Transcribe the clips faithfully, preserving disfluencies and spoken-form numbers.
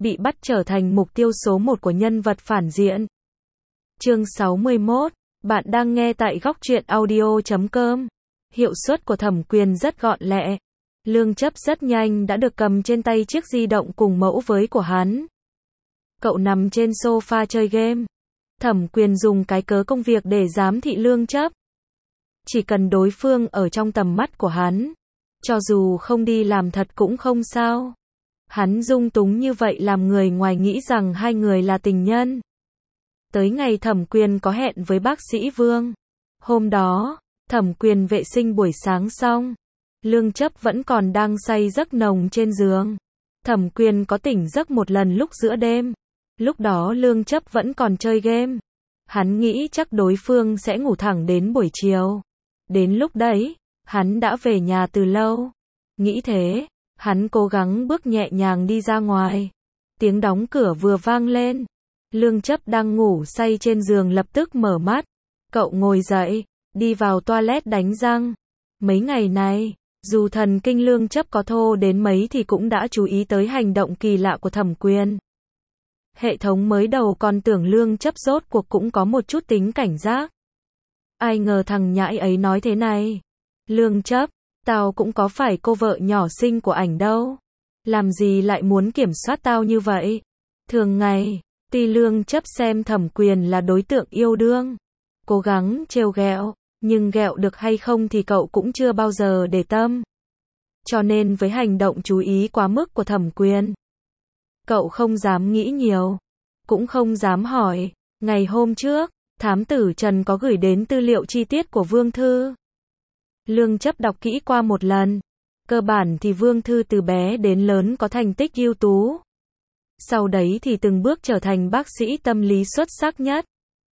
bị bắt trở thành mục tiêu số một của nhân vật phản diện. Chương sáu mươi mốt, bạn đang nghe tại góc truyện audio chấm com. Hiệu suất của Thẩm Quyền rất gọn lẹ. Lương Chấp rất nhanh đã được cầm trên tay chiếc di động cùng mẫu với của hắn. Cậu nằm trên sofa chơi game. Thẩm Quyền dùng cái cớ công việc để giám thị Lương Chấp. Chỉ cần đối phương ở trong tầm mắt của hắn, cho dù không đi làm thật cũng không sao. Hắn dung túng như vậy làm người ngoài nghĩ rằng hai người là tình nhân. Tới ngày Thẩm Quyền có hẹn với bác sĩ Vương. Hôm đó, Thẩm Quyền vệ sinh buổi sáng xong. Lương Chấp vẫn còn đang say giấc nồng trên giường. Thẩm Quyền có tỉnh giấc một lần lúc giữa đêm. Lúc đó Lương Chấp vẫn còn chơi game. Hắn nghĩ chắc đối phương sẽ ngủ thẳng đến buổi chiều. Đến lúc đấy, hắn đã về nhà từ lâu. Nghĩ thế, hắn cố gắng bước nhẹ nhàng đi ra ngoài. Tiếng đóng cửa vừa vang lên. Lương Chấp đang ngủ say trên giường lập tức mở mắt. Cậu ngồi dậy, đi vào toilet đánh răng. Mấy ngày này, dù thần kinh Lương Chấp có thô đến mấy thì cũng đã chú ý tới hành động kỳ lạ của Thẩm Quyền. Hệ thống mới đầu còn tưởng Lương Chấp rốt cuộc cũng có một chút tính cảnh giác. Ai ngờ thằng nhãi ấy nói thế này. Lương Chấp, tao cũng có phải cô vợ nhỏ xinh của ảnh đâu. Làm gì lại muốn kiểm soát tao như vậy? Thường ngày, tuy Lương Chấp xem Thẩm Quyền là đối tượng yêu đương, cố gắng trêu ghẹo, nhưng ghẹo được hay không thì cậu cũng chưa bao giờ để tâm. Cho nên với hành động chú ý quá mức của Thẩm Quyền, cậu không dám nghĩ nhiều, cũng không dám hỏi. Ngày hôm trước, thám tử Trần có gửi đến tư liệu chi tiết của Vương Thư. Lương Chấp đọc kỹ qua một lần. Cơ bản thì Vương Thư từ bé đến lớn có thành tích ưu tú. Sau đấy thì từng bước trở thành bác sĩ tâm lý xuất sắc nhất.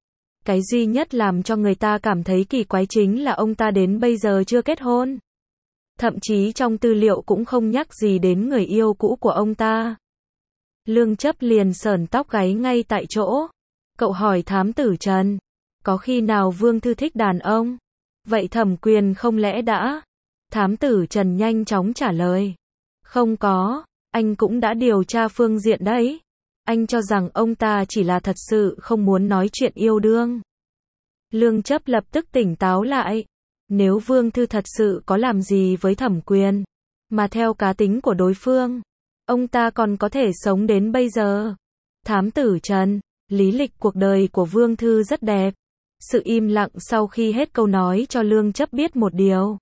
Cái duy nhất làm cho người ta cảm thấy kỳ quái chính là ông ta đến bây giờ chưa kết hôn. Thậm chí trong tư liệu cũng không nhắc gì đến người yêu cũ của ông ta. Lương Chấp liền sởn tóc gáy ngay tại chỗ. Cậu hỏi thám tử Trần, có khi nào Vương Thư thích đàn ông? Vậy Thẩm Quyền không lẽ đã? Thám tử Trần nhanh chóng trả lời. Không có, anh cũng đã điều tra phương diện đấy. Anh cho rằng ông ta chỉ là thật sự không muốn nói chuyện yêu đương. Lương Chấp lập tức tỉnh táo lại. Nếu Vương Thư thật sự có làm gì với Thẩm Quyền, mà theo cá tính của đối phương, ông ta còn có thể sống đến bây giờ. Thám tử Trần, lý lịch cuộc đời của Vương Thư rất đẹp. Sự im lặng sau khi hết câu nói cho Lương Chấp biết một điều.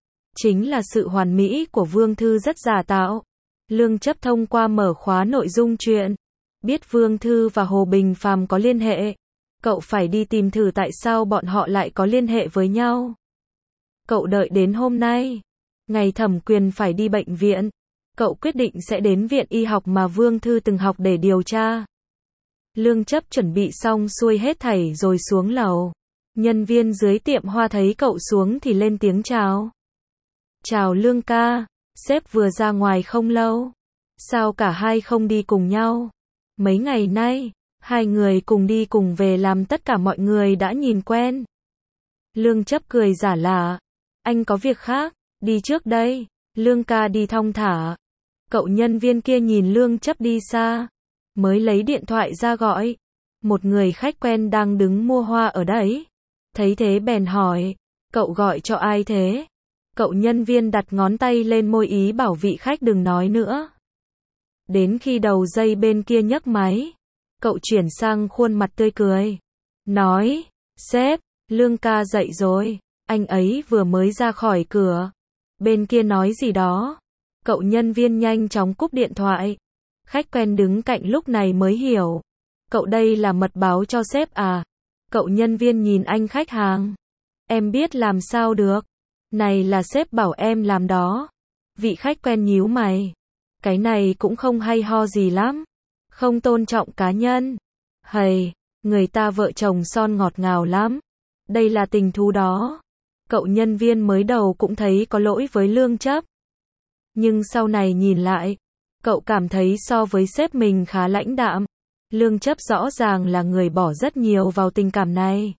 Chính là sự hoàn mỹ của Vương Thư rất giả tạo. Lương Chấp thông qua mở khóa nội dung chuyện, biết Vương Thư và Hồ Bình Phàm có liên hệ. Cậu phải đi tìm thử tại sao bọn họ lại có liên hệ với nhau. Cậu đợi đến hôm nay, ngày Thẩm Quyền phải đi bệnh viện. Cậu quyết định sẽ đến viện y học mà Vương Thư từng học để điều tra. Lương Chấp chuẩn bị xong xuôi hết thảy rồi xuống lầu. Nhân viên dưới tiệm hoa thấy cậu xuống thì lên tiếng chào. Chào Lương ca, sếp vừa ra ngoài không lâu. Sao cả hai không đi cùng nhau? Mấy ngày nay, hai người cùng đi cùng về làm tất cả mọi người đã nhìn quen. Lương Chấp cười giả lả. Anh có việc khác, đi trước đây. Lương ca đi thong thả. Cậu nhân viên kia nhìn Lương Chấp đi xa, mới lấy điện thoại ra gọi. Một người khách quen đang đứng mua hoa ở đấy. Thấy thế bèn hỏi, cậu gọi cho ai thế? Cậu nhân viên đặt ngón tay lên môi ý bảo vị khách đừng nói nữa. Đến khi đầu dây bên kia nhấc máy, cậu chuyển sang khuôn mặt tươi cười. Nói, sếp, Lương ca dậy rồi, anh ấy vừa mới ra khỏi cửa. Bên kia nói gì đó. Cậu nhân viên nhanh chóng cúp điện thoại. Khách quen đứng cạnh lúc này mới hiểu. Cậu đây là mật báo cho sếp à? Cậu nhân viên nhìn anh khách hàng. Em biết làm sao được. Này là sếp bảo em làm đó. Vị khách quen nhíu mày. Cái này cũng không hay ho gì lắm. Không tôn trọng cá nhân. Hầy, người ta vợ chồng son ngọt ngào lắm. Đây là tình thú đó. Cậu nhân viên mới đầu cũng thấy có lỗi với Lương Chấp. Nhưng sau này nhìn lại, cậu cảm thấy so với sếp mình khá lãnh đạm. Lương Chấp rõ ràng là người bỏ rất nhiều vào tình cảm này.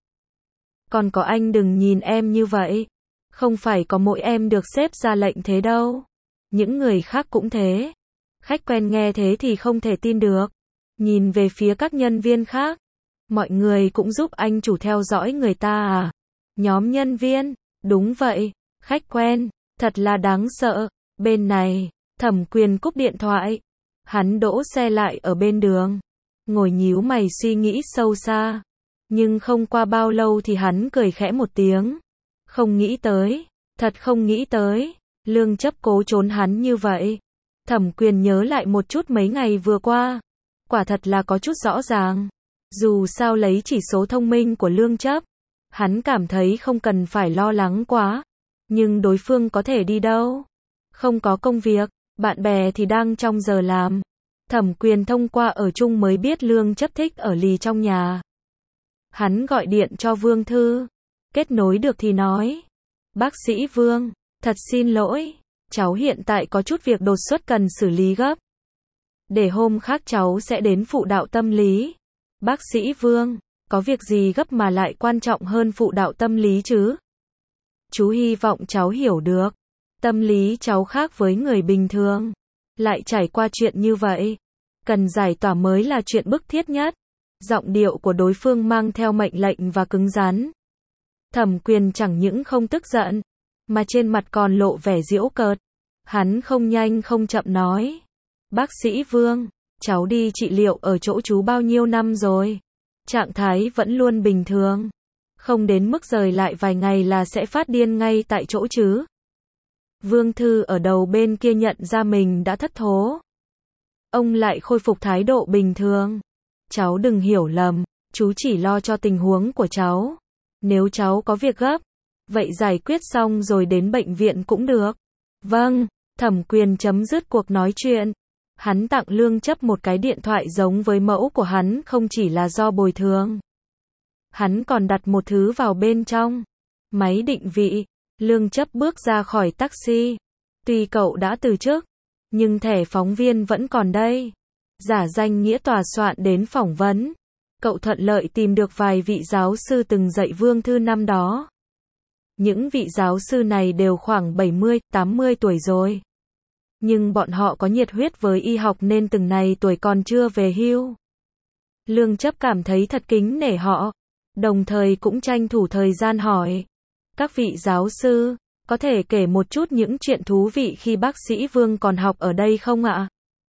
Còn có anh đừng nhìn em như vậy. Không phải có mỗi em được sếp ra lệnh thế đâu. Những người khác cũng thế. Khách quen nghe thế thì không thể tin được. Nhìn về phía các nhân viên khác. Mọi người cũng giúp anh chủ theo dõi người ta à? Nhóm nhân viên, đúng vậy, khách quen, thật là đáng sợ. Bên này, Thẩm Quyền cúp điện thoại. Hắn đỗ xe lại ở bên đường. Ngồi nhíu mày suy nghĩ sâu xa. Nhưng không qua bao lâu thì hắn cười khẽ một tiếng. Không nghĩ tới, thật không nghĩ tới. Lương Chấp cố trốn hắn như vậy. Thẩm Quyền nhớ lại một chút mấy ngày vừa qua. Quả thật là có chút rõ ràng. Dù sao lấy chỉ số thông minh của Lương Chấp, hắn cảm thấy không cần phải lo lắng quá. Nhưng đối phương có thể đi đâu? Không có công việc, bạn bè thì đang trong giờ làm. Thẩm Quyền thông qua ở chung mới biết Lương Chấp thích ở lì trong nhà. Hắn gọi điện cho Vương Thư. Kết nối được thì nói. Bác sĩ Vương, thật xin lỗi. Cháu hiện tại có chút việc đột xuất cần xử lý gấp. Để hôm khác cháu sẽ đến phụ đạo tâm lý. Bác sĩ Vương, có việc gì gấp mà lại quan trọng hơn phụ đạo tâm lý chứ? Chú hy vọng cháu hiểu được. Tâm lý cháu khác với người bình thường. Lại trải qua chuyện như vậy. Cần giải tỏa mới là chuyện bức thiết nhất. Giọng điệu của đối phương mang theo mệnh lệnh và cứng rắn. Thẩm Quyền chẳng những không tức giận, mà trên mặt còn lộ vẻ giễu cợt. Hắn không nhanh không chậm nói. Bác sĩ Vương, cháu đi trị liệu ở chỗ chú bao nhiêu năm rồi? Trạng thái vẫn luôn bình thường. Không đến mức rời lại vài ngày là sẽ phát điên ngay tại chỗ chứ? Vương Thư ở đầu bên kia nhận ra mình đã thất thố. Ông lại khôi phục thái độ bình thường. Cháu đừng hiểu lầm, chú chỉ lo cho tình huống của cháu. Nếu cháu có việc gấp, vậy giải quyết xong rồi đến bệnh viện cũng được. Vâng, Thẩm Quyền chấm dứt cuộc nói chuyện. Hắn tặng Lương Chấp một cái điện thoại giống với mẫu của hắn không chỉ là do bồi thường. Hắn còn đặt một thứ vào bên trong. Máy định vị. Lương Chấp bước ra khỏi taxi. Tuy cậu đã từ chức, nhưng thẻ phóng viên vẫn còn đây. Giả danh nghĩa tòa soạn đến phỏng vấn. Cậu thuận lợi tìm được vài vị giáo sư từng dạy Vương Thư năm đó. Những vị giáo sư này đều khoảng bảy mươi, tám mươi tuổi rồi. Nhưng bọn họ có nhiệt huyết với y học nên từng này tuổi còn chưa về hưu. Lương Chấp cảm thấy thật kính nể họ. Đồng thời cũng tranh thủ thời gian hỏi. Các vị giáo sư, có thể kể một chút những chuyện thú vị khi bác sĩ Vương còn học ở đây không ạ?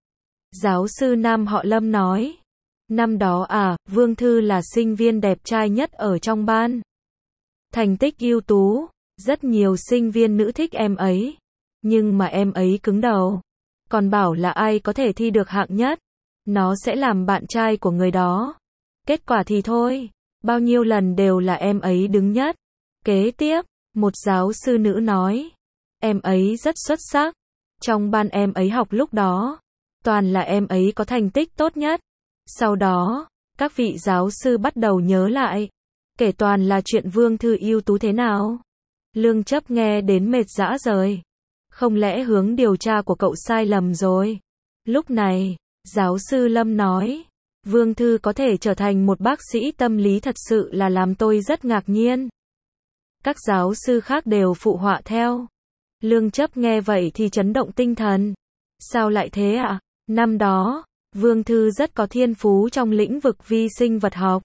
Giáo sư nam họ Lâm nói. Năm đó à, Vương Thư là sinh viên đẹp trai nhất ở trong ban. Thành tích ưu tú, rất nhiều sinh viên nữ thích em ấy. Nhưng mà em ấy cứng đầu. Còn bảo là ai có thể thi được hạng nhất, nó sẽ làm bạn trai của người đó. Kết quả thì thôi, bao nhiêu lần đều là em ấy đứng nhất. Kế tiếp, một giáo sư nữ nói. Em ấy rất xuất sắc. Trong ban em ấy học lúc đó, toàn là em ấy có thành tích tốt nhất. Sau đó, các vị giáo sư bắt đầu nhớ lại. Kể toàn là chuyện Vương Thư ưu tú thế nào. Lương Chấp nghe đến mệt rã rời. Không lẽ hướng điều tra của cậu sai lầm rồi? Lúc này, giáo sư Lâm nói. Vương Thư có thể trở thành một bác sĩ tâm lý thật sự là làm tôi rất ngạc nhiên. Các giáo sư khác đều phụ họa theo. Lương Chấp nghe vậy thì chấn động tinh thần. Sao lại thế ạ? À? Năm đó, Vương Thư rất có thiên phú trong lĩnh vực vi sinh vật học.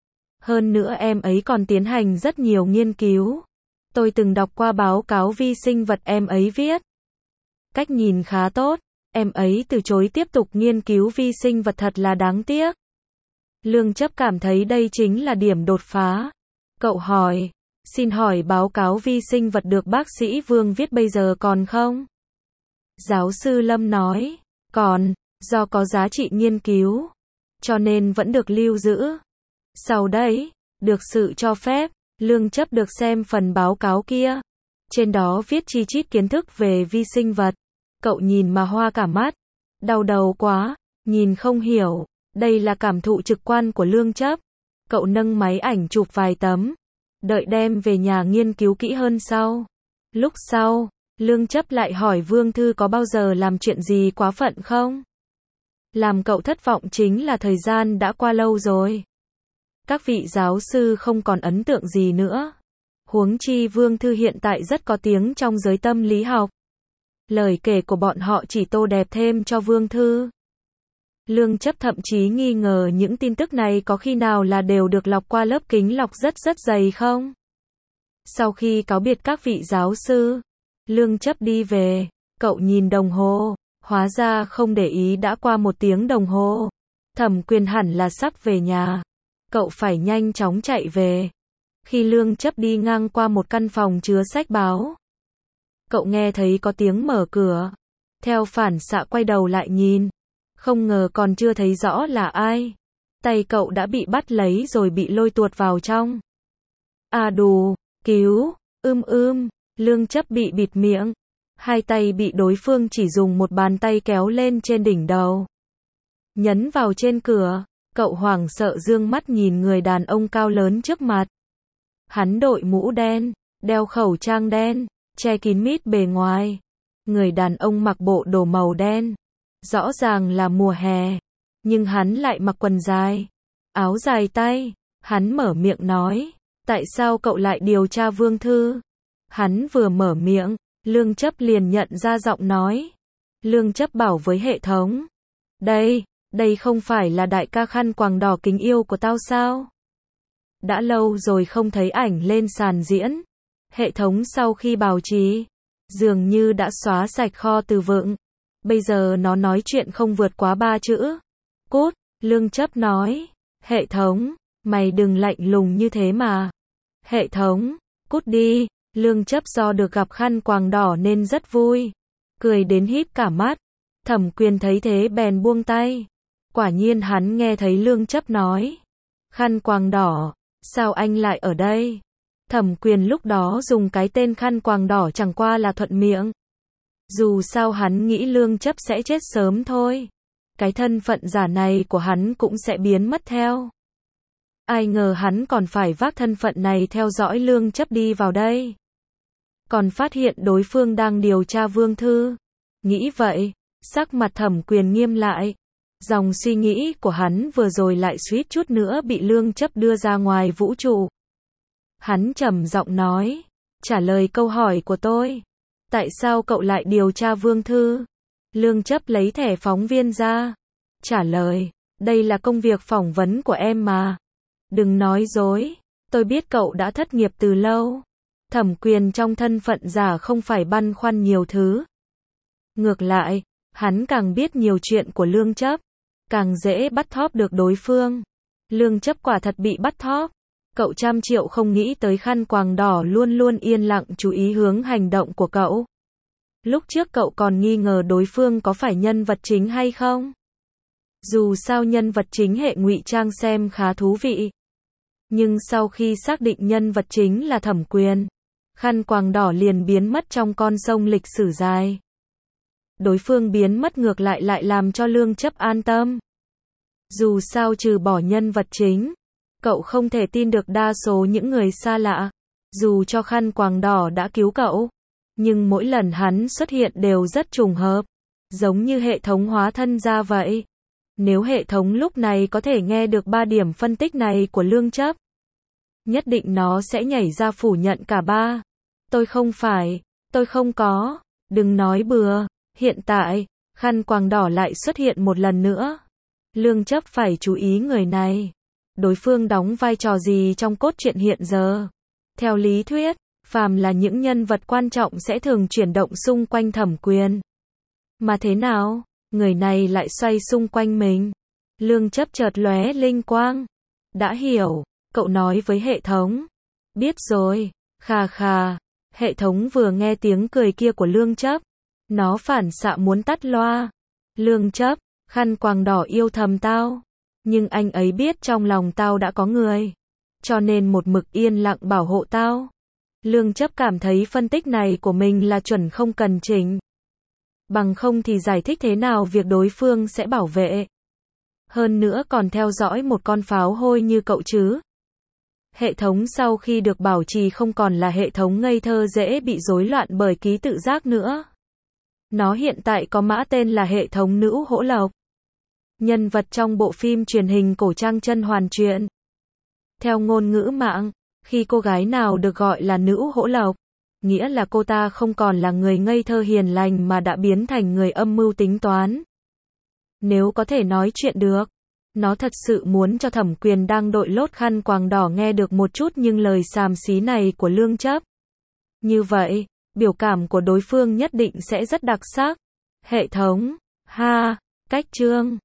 Hơn nữa em ấy còn tiến hành rất nhiều nghiên cứu. Tôi từng đọc qua báo cáo vi sinh vật em ấy viết. Cách nhìn khá tốt, em ấy từ chối tiếp tục nghiên cứu vi sinh vật thật là đáng tiếc. Lương Chấp cảm thấy đây chính là điểm đột phá. Cậu hỏi, xin hỏi báo cáo vi sinh vật được bác sĩ Vương viết bây giờ còn không? Giáo sư Lâm nói, còn, do có giá trị nghiên cứu, cho nên vẫn được lưu giữ. Sau đấy, được sự cho phép, Lương Chấp được xem phần báo cáo kia. Trên đó viết chi chít kiến thức về vi sinh vật. Cậu nhìn mà hoa cả mắt. Đau đầu quá, nhìn không hiểu. Đây là cảm thụ trực quan của Lương Chấp. Cậu nâng máy ảnh chụp vài tấm. Đợi đem về nhà nghiên cứu kỹ hơn sau. Lúc sau, Lương Chấp lại hỏi Vương Thư có bao giờ làm chuyện gì quá phận không? Làm cậu thất vọng chính là thời gian đã qua lâu rồi. Các vị giáo sư không còn ấn tượng gì nữa. Huống chi Vương Thư hiện tại rất có tiếng trong giới tâm lý học. Lời kể của bọn họ chỉ tô đẹp thêm cho Vương Thư. Lương Chấp thậm chí nghi ngờ những tin tức này có khi nào là đều được lọc qua lớp kính lọc rất rất dày không? Sau khi cáo biệt các vị giáo sư, Lương Chấp đi về, cậu nhìn đồng hồ, hóa ra không để ý đã qua một tiếng đồng hồ. Thẩm Quyền hẳn là sắp về nhà, cậu phải nhanh chóng chạy về. Khi Lương Chấp đi ngang qua một căn phòng chứa sách báo, cậu nghe thấy có tiếng mở cửa, theo phản xạ quay đầu lại nhìn, không ngờ còn chưa thấy rõ là ai. Tay cậu đã bị bắt lấy rồi bị lôi tuột vào trong. À đù, cứu, ưm ưm, Lương Chấp bị bịt miệng. Hai tay bị đối phương chỉ dùng một bàn tay kéo lên trên đỉnh đầu. Nhấn vào trên cửa, cậu hoảng sợ dương mắt nhìn người đàn ông cao lớn trước mặt. Hắn đội mũ đen, đeo khẩu trang đen, che kín mít bề ngoài. Người đàn ông mặc bộ đồ màu đen. Rõ ràng là mùa hè, nhưng hắn lại mặc quần dài, áo dài tay. Hắn mở miệng nói, tại sao cậu lại điều tra Vương Thư? Hắn vừa mở miệng, Lương Chấp liền nhận ra giọng nói. Lương Chấp bảo với hệ thống, đây, đây không phải là đại ca khăn quàng đỏ kính yêu của tao sao? Đã lâu rồi không thấy ảnh lên sàn diễn. Hệ thống sau khi bảo trì, dường như đã xóa sạch kho từ vựng. Bây giờ nó nói chuyện không vượt quá ba chữ. Cút, Lương Chấp nói. Hệ thống, mày đừng lạnh lùng như thế mà. Hệ thống, cút đi. Lương Chấp do được gặp khăn quàng đỏ nên rất vui, cười đến híp cả mắt. Thẩm Quyền thấy thế bèn buông tay. Quả nhiên hắn nghe thấy Lương Chấp nói, khăn quàng đỏ, sao anh lại ở đây? Thẩm Quyền lúc đó dùng cái tên khăn quàng đỏ chẳng qua là thuận miệng. Dù sao hắn nghĩ Lương Chấp sẽ chết sớm thôi. Cái thân phận giả này của hắn cũng sẽ biến mất theo. Ai ngờ hắn còn phải vác thân phận này theo dõi Lương Chấp đi vào đây. Còn phát hiện đối phương đang điều tra Vương Thư. Nghĩ vậy, sắc mặt Thẩm Quyền nghiêm lại. Dòng suy nghĩ của hắn vừa rồi lại suýt chút nữa bị Lương Chấp đưa ra ngoài vũ trụ. Hắn trầm giọng nói, trả lời câu hỏi của tôi. Tại sao cậu lại điều tra Vương Thư? Lương Chấp lấy thẻ phóng viên ra. Trả lời, đây là công việc phỏng vấn của em mà. Đừng nói dối, tôi biết cậu đã thất nghiệp từ lâu. Thẩm Quyền trong thân phận giả không phải băn khoăn nhiều thứ. Ngược lại, hắn càng biết nhiều chuyện của Lương Chấp, càng dễ bắt thóp được đối phương. Lương Chấp quả thật bị bắt thóp. Cậu trăm triệu không nghĩ tới khăn quàng đỏ luôn luôn yên lặng chú ý hướng hành động của cậu. Lúc trước cậu còn nghi ngờ đối phương có phải nhân vật chính hay không. Dù sao nhân vật chính hệ ngụy trang xem khá thú vị. Nhưng sau khi xác định nhân vật chính là Thẩm Quyền, khăn quàng đỏ liền biến mất trong con sông lịch sử dài. Đối phương biến mất ngược lại lại làm cho Lương Chấp an tâm. Dù sao trừ bỏ nhân vật chính, cậu không thể tin được đa số những người xa lạ. Dù cho khăn quàng đỏ đã cứu cậu, nhưng mỗi lần hắn xuất hiện đều rất trùng hợp, giống như hệ thống hóa thân ra vậy. Nếu hệ thống lúc này có thể nghe được ba điểm phân tích này của Lương Chấp, nhất định nó sẽ nhảy ra phủ nhận cả ba. Tôi không phải, tôi không có, đừng nói bừa. Hiện tại, khăn quàng đỏ lại xuất hiện một lần nữa. Lương Chấp phải chú ý người này. Đối phương đóng vai trò gì trong cốt truyện hiện giờ? Theo lý thuyết, phàm là những nhân vật quan trọng sẽ thường chuyển động xung quanh Thẩm Quyền. Mà thế nào? Người này lại xoay xung quanh mình. Lương Chấp chợt lóe linh quang. Đã hiểu, cậu nói với hệ thống. Biết rồi, khà khà. Hệ thống vừa nghe tiếng cười kia của Lương Chấp, nó phản xạ muốn tắt loa. Lương Chấp, khăn quàng đỏ yêu thầm tao. Nhưng anh ấy biết trong lòng tao đã có người. Cho nên một mực yên lặng bảo hộ tao. Lương Chấp cảm thấy phân tích này của mình là chuẩn không cần chỉnh. Bằng không thì giải thích thế nào việc đối phương sẽ bảo vệ. Hơn nữa còn theo dõi một con pháo hôi như cậu chứ. Hệ thống sau khi được bảo trì không còn là hệ thống ngây thơ dễ bị rối loạn bởi ký tự giác nữa. Nó hiện tại có mã tên là hệ thống Nữ Hỗ Lộc. Nhân vật trong bộ phim truyền hình cổ trang Chân Hoàn Truyện. Theo ngôn ngữ mạng, khi cô gái nào được gọi là Nữ Hỗ Lộc, nghĩa là cô ta không còn là người ngây thơ hiền lành mà đã biến thành người âm mưu tính toán. Nếu có thể nói chuyện được, nó thật sự muốn cho Thẩm Quyền đang đội lốt khăn quàng đỏ nghe được một chút những lời xàm xí này của Lương Chấp. Như vậy, biểu cảm của đối phương nhất định sẽ rất đặc sắc. Hệ thống. Ha, cách chương.